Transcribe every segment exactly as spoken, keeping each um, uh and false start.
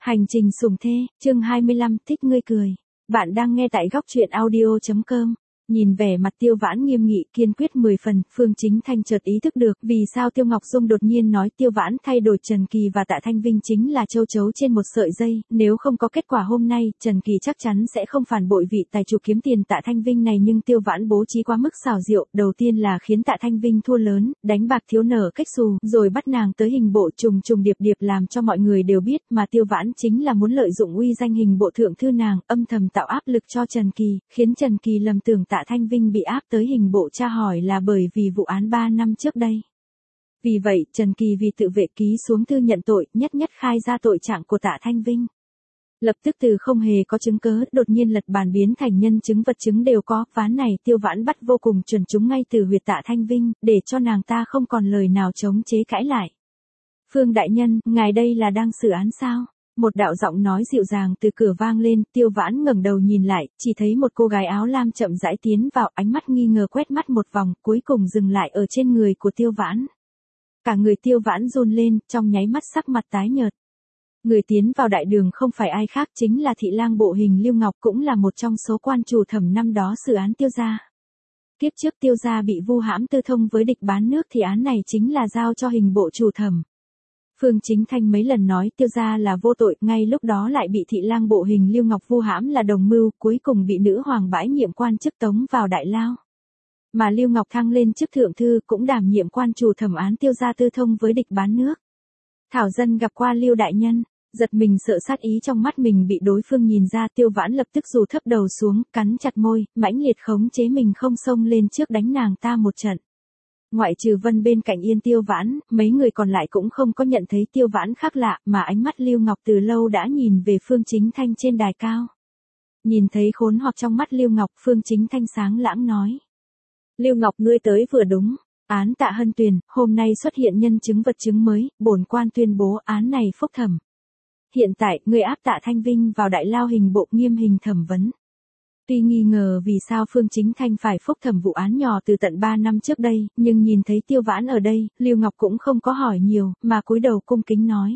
Hành trình sủng thê, chương hai mươi lăm, thích ngươi cười. Bạn đang nghe tại góc truyện audio chấm com. Nhìn vẻ mặt Tiêu Vãn nghiêm nghị kiên quyết mười phần, Phương Chính Thanh chợt ý thức được vì sao Tiêu Ngọc Dung đột nhiên nói Tiêu Vãn thay đổi Trần Kỳ và Tạ Thanh Vinh chính là châu chấu trên một sợi dây, nếu không có kết quả hôm nay, Trần Kỳ chắc chắn sẽ không phản bội vị tài chủ kiếm tiền Tạ Thanh Vinh này, nhưng Tiêu Vãn bố trí quá mức xảo diệu, đầu tiên là khiến Tạ Thanh Vinh thua lớn, đánh bạc thiếu nợ cách xù, rồi bắt nàng tới hình bộ trùng trùng điệp điệp làm cho mọi người đều biết, mà Tiêu Vãn chính là muốn lợi dụng uy danh hình bộ thượng thư nàng, âm thầm tạo áp lực cho Trần Kỳ, khiến Trần Kỳ lầm tưởng Tạ Thanh Vinh bị áp tới hình bộ tra hỏi là bởi vì vụ án ba năm trước đây. Vì vậy, Trần Kỳ vì tự vệ ký xuống thư nhận tội, nhất nhất khai ra tội trạng của Tạ Thanh Vinh. Lập tức từ không hề có chứng cớ, đột nhiên lật bàn biến thành nhân chứng vật chứng đều có, ván này Tiêu Vãn bắt vô cùng chuẩn chúng ngay từ huyệt Tạ Thanh Vinh, để cho nàng ta không còn lời nào chống chế cãi lại. Phương đại nhân, ngài đây là đang xử án sao? Một đạo giọng nói dịu dàng từ cửa vang lên, Tiêu Vãn ngẩng đầu nhìn lại, chỉ thấy một cô gái áo lam chậm rãi tiến vào, ánh mắt nghi ngờ quét mắt một vòng, cuối cùng dừng lại ở trên người của Tiêu Vãn. Cả người Tiêu Vãn run lên, trong nháy mắt sắc mặt tái nhợt. Người tiến vào đại đường không phải ai khác chính là thị lang bộ Hình Lưu Ngọc, cũng là một trong số quan chủ thẩm năm đó xử án Tiêu gia. Kiếp trước Tiêu gia bị vu hãm tư thông với địch bán nước thì án này chính là giao cho hình bộ chủ thẩm. Phương Chính Thanh mấy lần nói Tiêu gia là vô tội, ngay lúc đó lại bị thị lang bộ Hình Lưu Ngọc vu hãm là đồng mưu, cuối cùng bị nữ hoàng bãi nhiệm quan chức tống vào đại lao. Mà Lưu Ngọc thăng lên chức thượng thư, cũng đảm nhiệm quan chủ thẩm án Tiêu gia tư thông với địch bán nước. Thảo dân gặp qua Lưu đại nhân, giật mình sợ sát ý trong mắt mình bị đối phương nhìn ra, Tiêu Vãn lập tức rủ thấp đầu xuống, cắn chặt môi, mãnh liệt khống chế mình không xông lên trước đánh nàng ta một trận. Ngoại trừ Vân bên cạnh yên Tiêu Vãn, mấy người còn lại cũng không có nhận thấy Tiêu Vãn khác lạ, mà ánh mắt Lưu Ngọc từ lâu đã nhìn về Phương Chính Thanh trên đài cao. Nhìn thấy khốn hoặc trong mắt Lưu Ngọc, Phương Chính Thanh sáng lãng nói. Lưu Ngọc, ngươi tới vừa đúng, án Tạ Hân Tuyền, hôm nay xuất hiện nhân chứng vật chứng mới, bổn quan tuyên bố án này phúc thẩm. Hiện tại, ngươi áp Tạ Thanh Vinh vào đại lao hình bộ nghiêm hình thẩm vấn. Tuy nghi ngờ vì sao Phương Chính Thanh phải phúc thẩm vụ án nhỏ từ tận ba năm trước đây, nhưng nhìn thấy Tiêu Vãn ở đây, Lưu Ngọc cũng không có hỏi nhiều, mà cúi đầu cung kính nói.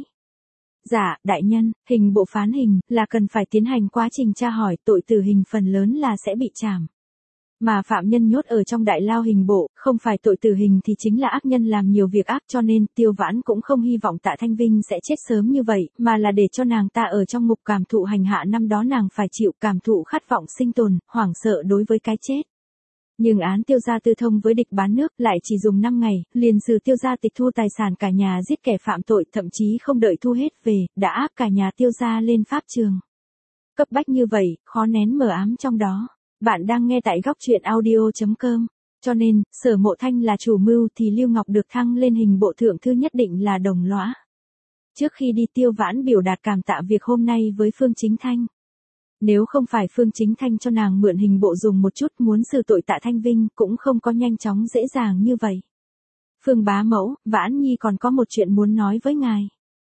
Dạ, đại nhân, hình bộ phán hình, là cần phải tiến hành quá trình tra hỏi, tội tử hình phần lớn là sẽ bị trảm. Mà phạm nhân nhốt ở trong đại lao hình bộ, không phải tội tử hình thì chính là ác nhân làm nhiều việc ác, cho nên Tiêu Vãn cũng không hy vọng Tạ Thanh Vinh sẽ chết sớm như vậy, mà là để cho nàng ta ở trong ngục cảm thụ hành hạ năm đó nàng phải chịu, cảm thụ khát vọng sinh tồn, hoảng sợ đối với cái chết. Nhưng án Tiêu gia tư thông với địch bán nước lại chỉ dùng năm ngày, liền xử Tiêu gia tịch thu tài sản cả nhà, giết kẻ phạm tội, thậm chí không đợi thu hết về, đã áp cả nhà Tiêu gia lên pháp trường. Cấp bách như vậy, khó nén mờ ám trong đó. Bạn đang nghe tại góc truyện audio chấm com. Cho nên, Sở Mộ Thanh là chủ mưu thì Lưu Ngọc được thăng lên hình bộ thượng thư nhất định là đồng lõa. Trước khi đi Tiêu Vãn biểu đạt cảm tạ việc hôm nay với Phương Chính Thanh. Nếu không phải Phương Chính Thanh cho nàng mượn hình bộ dùng một chút, muốn xử tội Tạ Thanh Vinh cũng không có nhanh chóng dễ dàng như vậy. Phương bá mẫu, Vãn Nhi còn có một chuyện muốn nói với ngài.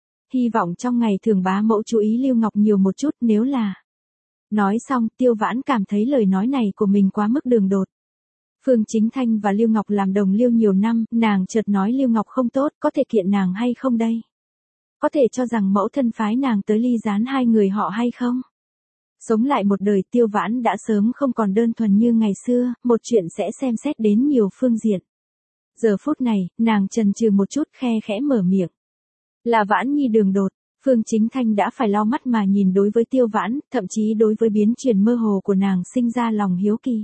Hy vọng trong ngày thường bá mẫu chú ý Lưu Ngọc nhiều một chút, nếu là... Nói xong, Tiêu Vãn cảm thấy lời nói này của mình quá mức đường đột. Phương Chính Thanh và Lưu Ngọc làm đồng liêu nhiều năm, nàng chợt nói Lưu Ngọc không tốt, có thể kiện nàng hay không đây? Có thể cho rằng mẫu thân phái nàng tới ly gián hai người họ hay không? Sống lại một đời, Tiêu Vãn đã sớm không còn đơn thuần như ngày xưa, một chuyện sẽ xem xét đến nhiều phương diện. Giờ phút này, nàng chần chừ một chút, khe khẽ mở miệng. Là Vãn Nhi đường đột. Phương Chính Thanh đã phải lau mắt mà nhìn đối với Tiêu Vãn, thậm chí đối với biến chuyển mơ hồ của nàng sinh ra lòng hiếu kỳ.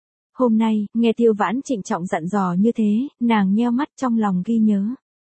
Hôm nay, nghe Tiêu Vãn trịnh trọng dặn dò như thế, nàng nheo mắt trong lòng ghi nhớ.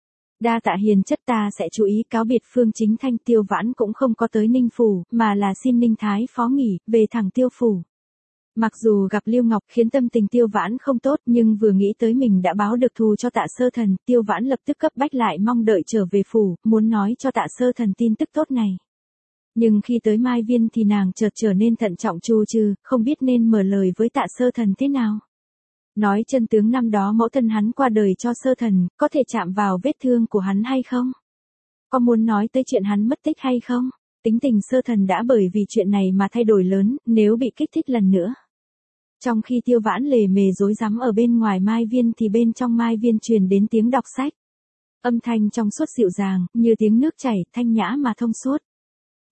Đa tạ hiền chất, ta sẽ chú ý. Cáo biệt Phương Chính Thanh, Tiêu Vãn cũng không có tới Ninh Phủ, mà là xin Ninh Thái phó nghỉ, về thẳng Tiêu Phủ. Mặc dù gặp Lưu Ngọc khiến tâm tình Tiêu Vãn không tốt, nhưng vừa nghĩ tới mình đã báo được thù cho Tạ Sơ Thần, Tiêu Vãn lập tức cấp bách lại mong đợi trở về phủ, muốn nói cho Tạ Sơ Thần tin tức tốt này. Nhưng khi tới Mai Viên thì nàng chợt trở nên thận trọng trù trừ, không biết nên mở lời với Tạ Sơ Thần thế nào. Nói chân tướng năm đó mẫu thân hắn qua đời cho Sơ Thần, có thể chạm vào vết thương của hắn hay không? Có muốn nói tới chuyện hắn mất tích hay không? Tính tình Sơ Thần đã bởi vì chuyện này mà thay đổi lớn, nếu bị kích thích lần nữa. Trong khi Tiêu Vãn lề mề rối rắm ở bên ngoài Mai Viên thì bên trong Mai Viên truyền đến tiếng đọc sách. Âm thanh trong suốt dịu dàng, như tiếng nước chảy, thanh nhã mà thông suốt.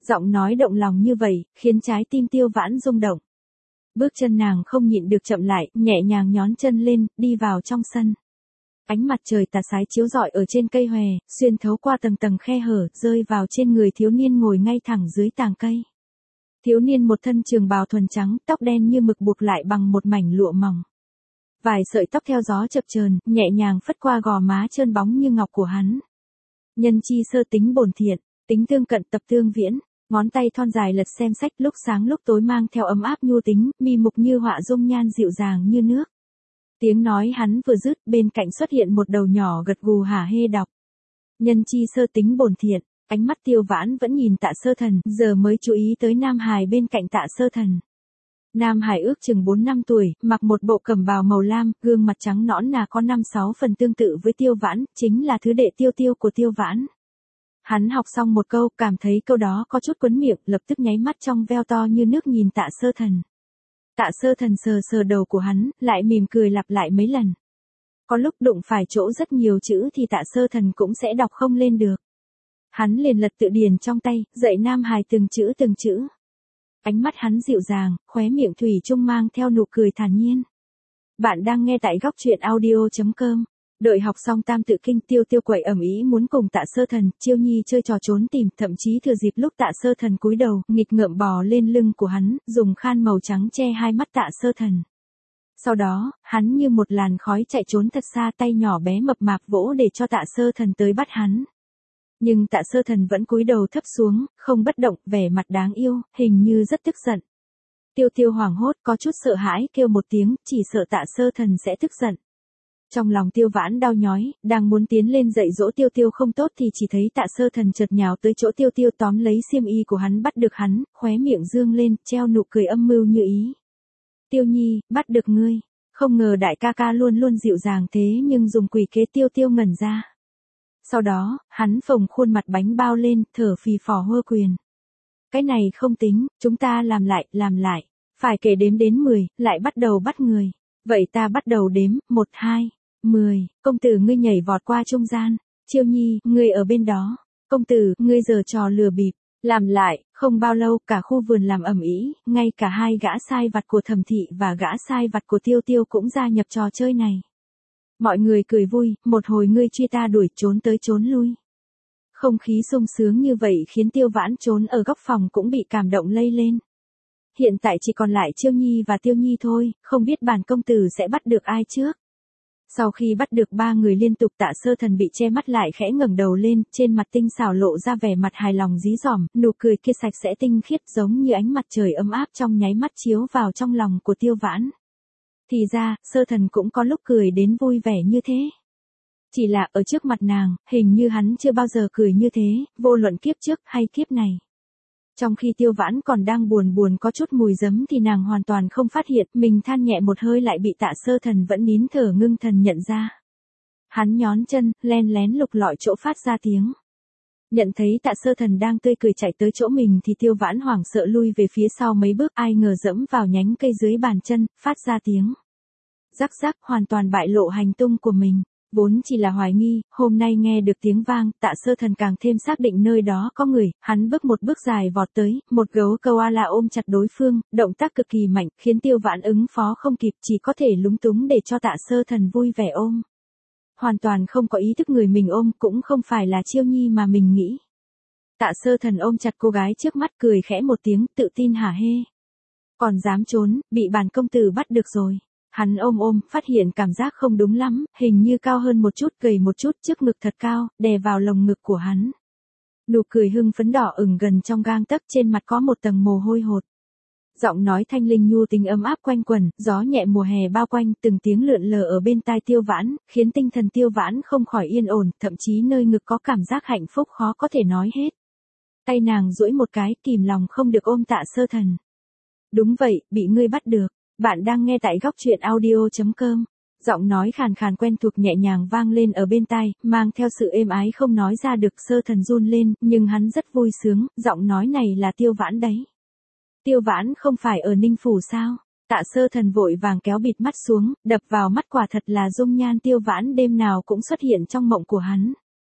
Giọng nói động lòng như vậy, khiến trái tim Tiêu Vãn rung động. Bước chân nàng không nhịn được chậm lại, nhẹ nhàng nhón chân lên, đi vào trong sân. Ánh mặt trời tà sái chiếu rọi ở trên cây hòe, xuyên thấu qua tầng tầng khe hở, rơi vào trên người thiếu niên ngồi ngay thẳng dưới tàng cây. Thiếu niên một thân trường bào thuần trắng, tóc đen như mực buộc lại bằng một mảnh lụa mỏng. Vài sợi tóc theo gió chập chờn, nhẹ nhàng phất qua gò má trơn bóng như ngọc của hắn. Nhân chi sơ tính bổn thiện, tính tương cận tập tương viễn, ngón tay thon dài lật xem sách lúc sáng lúc tối mang theo ấm áp nhu tính, mi mục như họa dung nhan dịu dàng như nước. Tiếng nói hắn vừa dứt, bên cạnh xuất hiện một đầu nhỏ gật gù hả hê đọc. Nhân chi sơ tính bổn thiện, ánh mắt Tiêu Vãn vẫn nhìn Tạ Sơ Thần, giờ mới chú ý tới Nam Hải bên cạnh Tạ Sơ Thần. Nam Hải ước chừng bốn năm tuổi, mặc một bộ cẩm bào màu lam, gương mặt trắng nõn nà có năm sáu phần tương tự với Tiêu Vãn, chính là thứ đệ Tiêu Tiêu của Tiêu Vãn. Hắn học xong một câu, cảm thấy câu đó có chút quấn miệng, lập tức nháy mắt trong veo to như nước nhìn Tạ Sơ Thần. Tạ Sơ Thần sờ sờ đầu của hắn, lại mỉm cười lặp lại mấy lần. Có lúc đụng phải chỗ rất nhiều chữ thì Tạ Sơ Thần cũng sẽ đọc không lên được. Hắn liền lật tự điển trong tay, dạy Nam Hải từng chữ từng chữ. Ánh mắt hắn dịu dàng, khóe miệng thủy chung mang theo nụ cười thản nhiên. Bạn đang nghe tại góc truyện audio chấm com. Đợi học xong tam tự kinh, Tiêu Tiêu quậy ầm ĩ muốn cùng Tạ Sơ Thần, Chiêu Nhi chơi trò trốn tìm, thậm chí thừa dịp lúc Tạ Sơ Thần cúi đầu, nghịch ngợm bò lên lưng của hắn, dùng khan màu trắng che hai mắt Tạ Sơ Thần. Sau đó, hắn như một làn khói chạy trốn thật xa, tay nhỏ bé mập mạp vỗ để cho Tạ Sơ Thần tới bắt hắn. Nhưng Tạ Sơ Thần vẫn cúi đầu thấp xuống, không bất động, vẻ mặt đáng yêu, hình như rất tức giận. Tiêu Tiêu hoảng hốt, có chút sợ hãi, kêu một tiếng, chỉ sợ Tạ Sơ Thần sẽ tức giận. Trong lòng Tiêu Vãn đau nhói, đang muốn tiến lên dạy dỗ Tiêu Tiêu không tốt thì chỉ thấy Tạ Sơ Thần chợt nhào tới chỗ Tiêu Tiêu tóm lấy xiêm y của hắn, bắt được hắn, khóe miệng dương lên, treo nụ cười âm mưu như ý. Tiêu Nhi, bắt được ngươi. Không ngờ đại ca ca luôn luôn dịu dàng thế nhưng dùng quỷ kế. Tiêu Tiêu ngẩn ra. Sau đó, hắn phồng khuôn mặt bánh bao lên, thở phì phò hô quyền. Cái này không tính, chúng ta làm lại, làm lại. Phải kể đếm đến mười, lại bắt đầu bắt người. Vậy ta bắt đầu đếm, một hai, mười, công tử ngươi nhảy vọt qua trung gian. Chiêu Nhi, ngươi ở bên đó. Công tử, ngươi giở trò lừa bịp. Làm lại, không bao lâu cả khu vườn làm ầm ĩ, ngay cả hai gã sai vặt của Thẩm Thị và gã sai vặt của Tiêu Tiêu cũng gia nhập trò chơi này. Mọi người cười vui, một hồi ngươi truy ta đuổi, trốn tới trốn lui. Không khí sung sướng như vậy khiến Tiêu Vãn trốn ở góc phòng cũng bị cảm động lây lên. Hiện tại chỉ còn lại Chiêu Nhi và Tiêu Nhi thôi, không biết bản công tử sẽ bắt được ai trước. Sau khi bắt được ba người liên tục, Tạ Sơ Thần bị che mắt lại khẽ ngẩng đầu lên, trên mặt tinh xảo lộ ra vẻ mặt hài lòng dí dỏm, nụ cười kia sạch sẽ tinh khiết giống như ánh mặt trời ấm áp trong nháy mắt chiếu vào trong lòng của Tiêu Vãn. Thì ra, Sơ Thần cũng có lúc cười đến vui vẻ như thế. Chỉ là ở trước mặt nàng, hình như hắn chưa bao giờ cười như thế, vô luận kiếp trước hay kiếp này. Trong khi Tiêu Vãn còn đang buồn buồn có chút mùi giấm thì nàng hoàn toàn không phát hiện, mình than nhẹ một hơi lại bị Tạ Sơ Thần vẫn nín thở ngưng thần nhận ra. Hắn nhón chân, len lén lục lọi chỗ phát ra tiếng. Nhận thấy Tạ Sơ Thần đang tươi cười chạy tới chỗ mình thì Tiêu Vãn hoảng sợ lui về phía sau mấy bước, ai ngờ dẫm vào nhánh cây dưới bàn chân, phát ra tiếng. Rắc rắc, hoàn toàn bại lộ hành tung của mình. Vốn chỉ là hoài nghi, hôm nay nghe được tiếng vang, Tạ Sơ Thần càng thêm xác định nơi đó có người, hắn bước một bước dài vọt tới, một gấu koala ôm chặt đối phương, động tác cực kỳ mạnh, khiến Tiêu Vãn ứng phó không kịp, chỉ có thể lúng túng để cho Tạ Sơ Thần vui vẻ ôm. Hoàn toàn không có ý thức người mình ôm, cũng không phải là Chiêu Nhi mà mình nghĩ. Tạ Sơ Thần ôm chặt cô gái trước mắt, cười khẽ một tiếng, tự tin hả hê. Còn dám trốn, bị bản công tử bắt được rồi. Hắn ôm ôm, phát hiện cảm giác không đúng lắm, hình như cao hơn một chút, gầy một chút, trước ngực thật cao, đè vào lồng ngực của hắn. Nụ cười hưng phấn đỏ ửng gần trong gang tấc, trên mặt có một tầng mồ hôi hột. Giọng nói thanh linh nhu tình ấm áp quanh quẩn, gió nhẹ mùa hè bao quanh, từng tiếng lượn lờ ở bên tai Tiêu Vãn, khiến tinh thần Tiêu Vãn không khỏi yên ổn, thậm chí nơi ngực có cảm giác hạnh phúc khó có thể nói hết. Tay nàng duỗi một cái, kìm lòng không được ôm Tạ Sơ Thần. Đúng vậy, bị ngươi bắt được. Bạn đang nghe tại góc truyện audio chấm com. Giọng nói khàn khàn quen thuộc nhẹ nhàng vang lên ở bên tai, mang theo sự êm ái không nói ra được. Sơ Thần run lên, nhưng hắn rất vui sướng, giọng nói này là Tiêu Vãn đấy. Tiêu Vãn không phải ở Ninh Phủ sao? Tạ Sơ Thần vội vàng kéo bịt mắt xuống, đập vào mắt quả thật là dung nhan Tiêu Vãn đêm nào cũng xuất hiện trong mộng của hắn.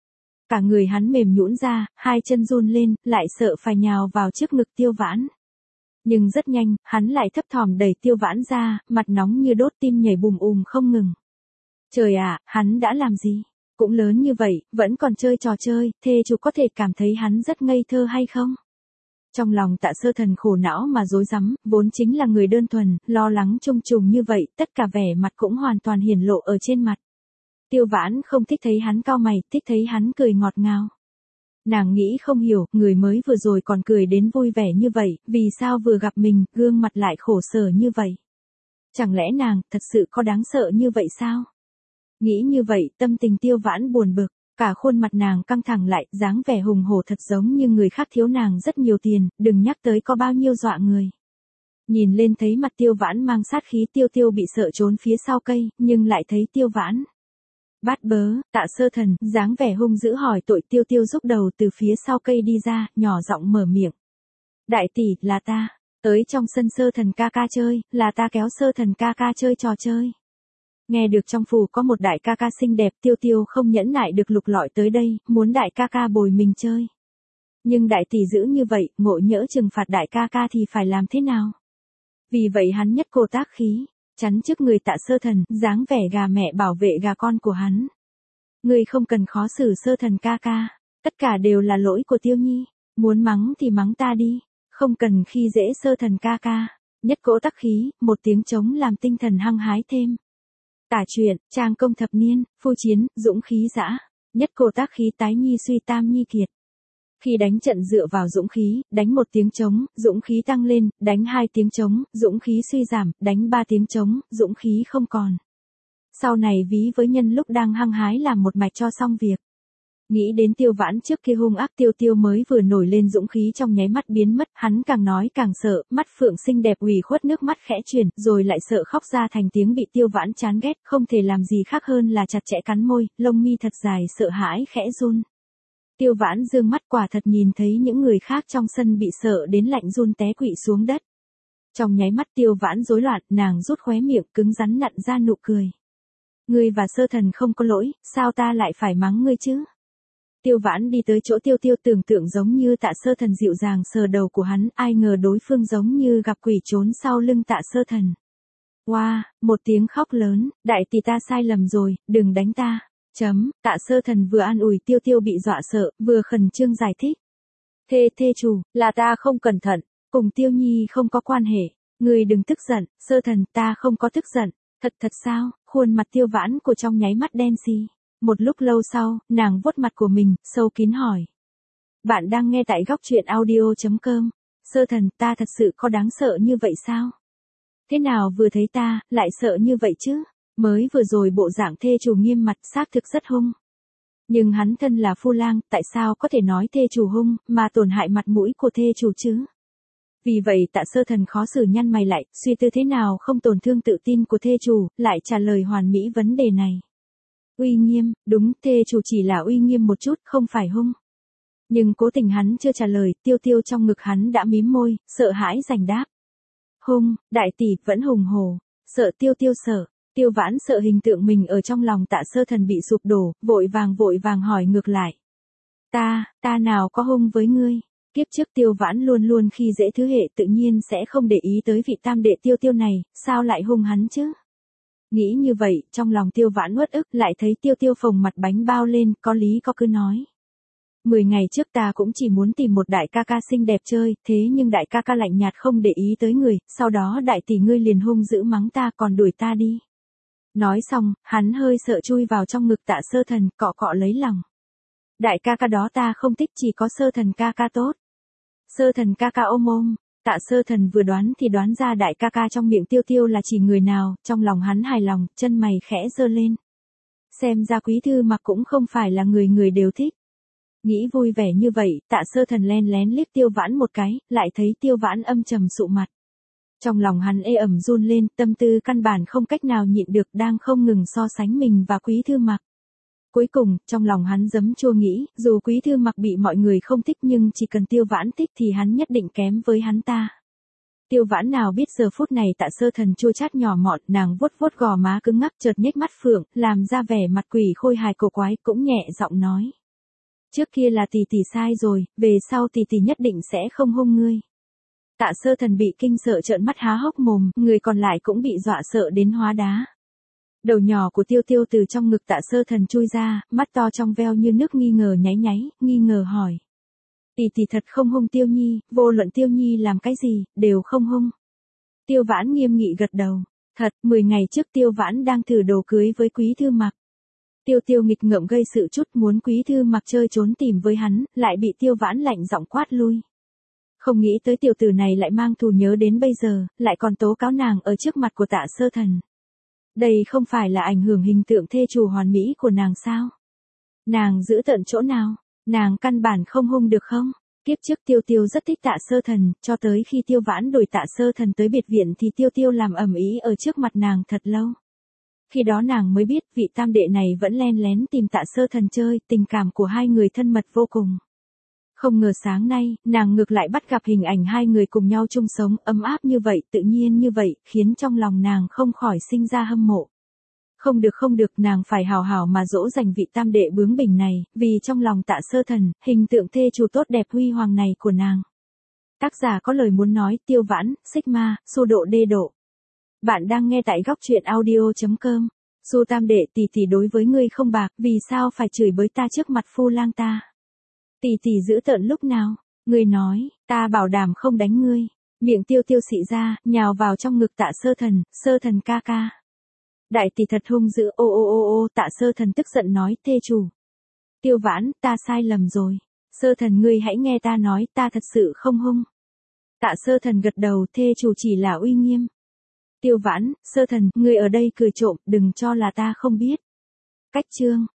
Cả người hắn mềm nhũn ra, hai chân run lên, lại sợ phải nhào vào trước ngực Tiêu Vãn. Nhưng rất nhanh, hắn lại thấp thỏm đẩy Tiêu Vãn ra, mặt nóng như đốt, tim nhảy bùm ùm không ngừng. Trời ạ, hắn đã làm gì? Cũng lớn như vậy, vẫn còn chơi trò chơi, thê chủ có thể cảm thấy hắn rất ngây thơ hay không? Trong lòng Tạ Sơ Thần khổ não mà rối rắm, vốn chính là người đơn thuần, lo lắng trùng trùng như vậy, tất cả vẻ mặt cũng hoàn toàn hiển lộ ở trên mặt. Tiêu Vãn không thích thấy hắn cau mày, thích thấy hắn cười ngọt ngào. Nàng nghĩ không hiểu, người mới vừa rồi còn cười đến vui vẻ như vậy, vì sao vừa gặp mình, gương mặt lại khổ sở như vậy? Chẳng lẽ nàng, thật sự có đáng sợ như vậy sao? Nghĩ như vậy, tâm tình Tiêu Vãn buồn bực, cả khuôn mặt nàng căng thẳng lại, dáng vẻ hùng hổ thật giống như người khác thiếu nàng rất nhiều tiền, đừng nhắc tới có bao nhiêu dọa người. Nhìn lên thấy mặt Tiêu Vãn mang sát khí, Tiêu Tiêu bị sợ trốn phía sau cây, nhưng lại thấy Tiêu Vãn. Bát bớ, Tạ Sơ Thần, dáng vẻ hung dữ hỏi tội. Tiêu Tiêu rúc đầu từ phía sau cây đi ra, nhỏ giọng mở miệng. Đại tỷ, là ta, tới trong sân Sơ Thần ca ca chơi, là ta kéo Sơ Thần ca ca chơi trò chơi. Nghe được trong phủ có một đại ca ca xinh đẹp, Tiêu Tiêu không nhẫn nại được lục lọi tới đây, muốn đại ca ca bồi mình chơi. Nhưng đại tỷ giữ như vậy, ngộ nhỡ trừng phạt đại ca ca thì phải làm thế nào? Vì vậy hắn nhất cô tác khí, chắn trước người Tạ Sơ Thần, dáng vẻ gà mẹ bảo vệ gà con của hắn. Ngươi không cần khó xử Sơ Thần ca ca, tất cả đều là lỗi của Tiêu Nhi, muốn mắng thì mắng ta đi, không cần khi dễ Sơ Thần ca ca. Nhất cỗ tắc khí, một tiếng trống làm tinh thần hăng hái thêm. Tả truyện, trang công thập niên, phu chiến, dũng khí dã, nhất cổ tác khí tái nhi suy tam nhi kiệt. Khi đánh trận dựa vào dũng khí, đánh một tiếng trống, dũng khí tăng lên, đánh hai tiếng trống, dũng khí suy giảm, đánh ba tiếng trống, dũng khí không còn. Sau này ví với nhân lúc đang hăng hái làm một mạch cho xong việc. Nghĩ đến Tiêu Vãn trước kia hung ác, Tiêu Tiêu mới vừa nổi lên dũng khí trong nháy mắt biến mất, hắn càng nói càng sợ, mắt phượng xinh đẹp ủy khuất nước mắt khẽ chuyển, rồi lại sợ khóc ra thành tiếng, bị Tiêu Vãn chán ghét, không thể làm gì khác hơn là chặt chẽ cắn môi, lông mi thật dài sợ hãi khẽ run. Tiêu Vãn dương mắt quả thật nhìn thấy những người khác trong sân bị sợ đến lạnh run té quỵ xuống đất. Trong nháy mắt Tiêu Vãn rối loạn, nàng rút khóe miệng cứng rắn nặn ra nụ cười. Ngươi và Sơ Thần không có lỗi, sao ta lại phải mắng ngươi chứ? Tiêu Vãn đi tới chỗ Tiêu Tiêu, tưởng tượng giống như Tạ Sơ Thần dịu dàng sờ đầu của hắn, ai ngờ đối phương giống như gặp quỷ trốn sau lưng Tạ Sơ Thần. Wow, một tiếng khóc lớn, đại tỷ ta sai lầm rồi, đừng đánh ta. Chấm, Tạ Sơ Thần vừa an ủi Tiêu Tiêu bị dọa sợ, vừa khẩn trương giải thích. Thê thê chủ, là ta không cẩn thận, cùng Tiêu Nhi không có quan hệ, ngươi đừng tức giận. Sơ Thần, ta không có tức giận, thật thật sao? Khuôn mặt Tiêu Vãn của trong nháy mắt đen xì. Một lúc lâu sau, nàng vuốt mặt của mình, sâu kín hỏi. Bạn đang nghe tại góc truyện audio chấm com. Sơ Thần, ta thật sự có đáng sợ như vậy sao? Thế nào vừa thấy ta, lại sợ như vậy chứ? Mới vừa rồi bộ dạng thê chủ nghiêm mặt, xác thực rất hung. Nhưng hắn thân là phu lang, tại sao có thể nói thê chủ hung, mà tổn hại mặt mũi của thê chủ chứ? Vì vậy Tạ Sơ Thần khó xử nhăn mày lại, suy tư thế nào không tổn thương tự tin của thê chủ, lại trả lời hoàn mỹ vấn đề này. Uy nghiêm, đúng, thê chủ chỉ là uy nghiêm một chút, không phải hung. Nhưng cố tình hắn chưa trả lời, Tiêu Tiêu trong ngực hắn đã mím môi, sợ hãi giành đáp. Hung, đại tỷ, vẫn hùng hồ. Sợ. Tiêu Tiêu sợ. Tiêu Vãn sợ hình tượng mình ở trong lòng Tạ Sơ Thần bị sụp đổ, vội vàng vội vàng hỏi ngược lại. Ta, ta nào có hung với ngươi? Kiếp trước Tiêu Vãn luôn luôn khi dễ thứ hệ tự nhiên sẽ không để ý tới vị tam đệ Tiêu Tiêu này, sao lại hung hắn chứ? Nghĩ như vậy, trong lòng Tiêu Vãn uất ức, lại thấy Tiêu Tiêu phồng mặt bánh bao lên, có lý có cứ nói. Mười ngày trước ta cũng chỉ muốn tìm một đại ca ca xinh đẹp chơi, thế nhưng đại ca ca lạnh nhạt không để ý tới người, sau đó đại tỷ ngươi liền hung dữ mắng ta còn đuổi ta đi. Nói xong, hắn hơi sợ chui vào trong ngực Tạ Sơ Thần, cọ cọ lấy lòng. Đại ca ca đó ta không thích, chỉ có Sơ Thần ca ca tốt. Sơ Thần ca ca ôm ôm. Tạ Sơ Thần vừa đoán thì đoán ra đại ca ca trong miệng Tiêu Tiêu là chỉ người nào, trong lòng hắn hài lòng, chân mày khẽ giơ lên. Xem ra Quý Thư Mặc cũng không phải là người người đều thích. Nghĩ vui vẻ như vậy, Tạ Sơ Thần len lén liếc Tiêu Vãn một cái, lại thấy Tiêu Vãn âm trầm sụ mặt. Trong lòng hắn ê ẩm run lên, tâm tư căn bản không cách nào nhịn được, đang không ngừng so sánh mình và Quý Thư Mặc. Cuối cùng, trong lòng hắn giấm chua nghĩ, dù Quý Thư Mặc bị mọi người không thích nhưng chỉ cần Tiêu Vãn thích thì hắn nhất định kém với hắn ta. Tiêu Vãn nào biết giờ phút này Tạ Sơ Thần chua chát nhỏ mọn, nàng vuốt vuốt gò má cứng ngắc chợt nhếch mắt phượng, làm ra vẻ mặt quỷ khôi hài cổ quái, cũng nhẹ giọng nói. Trước kia là tỷ tỷ sai rồi, về sau tỷ tỷ nhất định sẽ không hung ngươi. Tạ Sơ Thần bị kinh sợ trợn mắt há hốc mồm, người còn lại cũng bị dọa sợ đến hóa đá. Đầu nhỏ của Tiêu Tiêu từ trong ngực Tạ Sơ Thần chui ra, mắt to trong veo như nước nghi ngờ nháy nháy, nghi ngờ hỏi. Tỷ tỷ thật không hung Tiêu Nhi, vô luận Tiêu Nhi làm cái gì, đều không hung. Tiêu Vãn nghiêm nghị gật đầu. Thật, mười ngày trước Tiêu Vãn đang thử đồ cưới với Quý Thư Mặc. Tiêu Tiêu nghịch ngợm gây sự chút muốn Quý Thư Mặc chơi trốn tìm với hắn, lại bị Tiêu Vãn lạnh giọng quát lui. Không nghĩ tới tiểu tử này lại mang thù nhớ đến bây giờ, lại còn tố cáo nàng ở trước mặt của Tạ Sơ Thần. Đây không phải là ảnh hưởng hình tượng thê chủ hoàn mỹ của nàng sao? Nàng giữ tận chỗ nào? Nàng căn bản không hung được không? Kiếp trước Tiêu Tiêu rất thích Tạ Sơ Thần, cho tới khi Tiêu Vãn đuổi Tạ Sơ Thần tới biệt viện thì Tiêu Tiêu làm ầm ĩ ở trước mặt nàng thật lâu. Khi đó nàng mới biết vị tam đệ này vẫn len lén tìm Tạ Sơ Thần chơi, tình cảm của hai người thân mật vô cùng. Không ngờ sáng nay, nàng ngược lại bắt gặp hình ảnh hai người cùng nhau chung sống, ấm áp như vậy, tự nhiên như vậy, khiến trong lòng nàng không khỏi sinh ra hâm mộ. Không được không được, nàng phải hào hào mà dỗ dành vị tam đệ bướng bỉnh này, vì trong lòng Tạ Sơ Thần, hình tượng thê chủ tốt đẹp huy hoàng này của nàng. Tác giả có lời muốn nói, Tiêu Vãn, Sigma, Su độ đê độ. Bạn đang nghe tại góc truyện audio chấm com. Su tam đệ, tỷ tỷ đối với ngươi không bạc, vì sao phải chửi bới ta trước mặt phu lang ta? Tỷ tỷ giữ tợn lúc nào? Ngươi nói, ta bảo đảm không đánh ngươi. Miệng Tiêu Tiêu xị ra, nhào vào trong ngực Tạ Sơ Thần, Sơ Thần ca ca. Đại tỷ thật hung dữ, ô ô ô ô, Tạ Sơ Thần tức giận nói, thê chủ. Tiêu Vãn, ta sai lầm rồi. Sơ Thần ngươi hãy nghe ta nói, ta thật sự không hung. Tạ Sơ Thần gật đầu, thê chủ chỉ là uy nghiêm. Tiêu Vãn, Sơ Thần, ngươi ở đây cười trộm, đừng cho là ta không biết. Cách chương.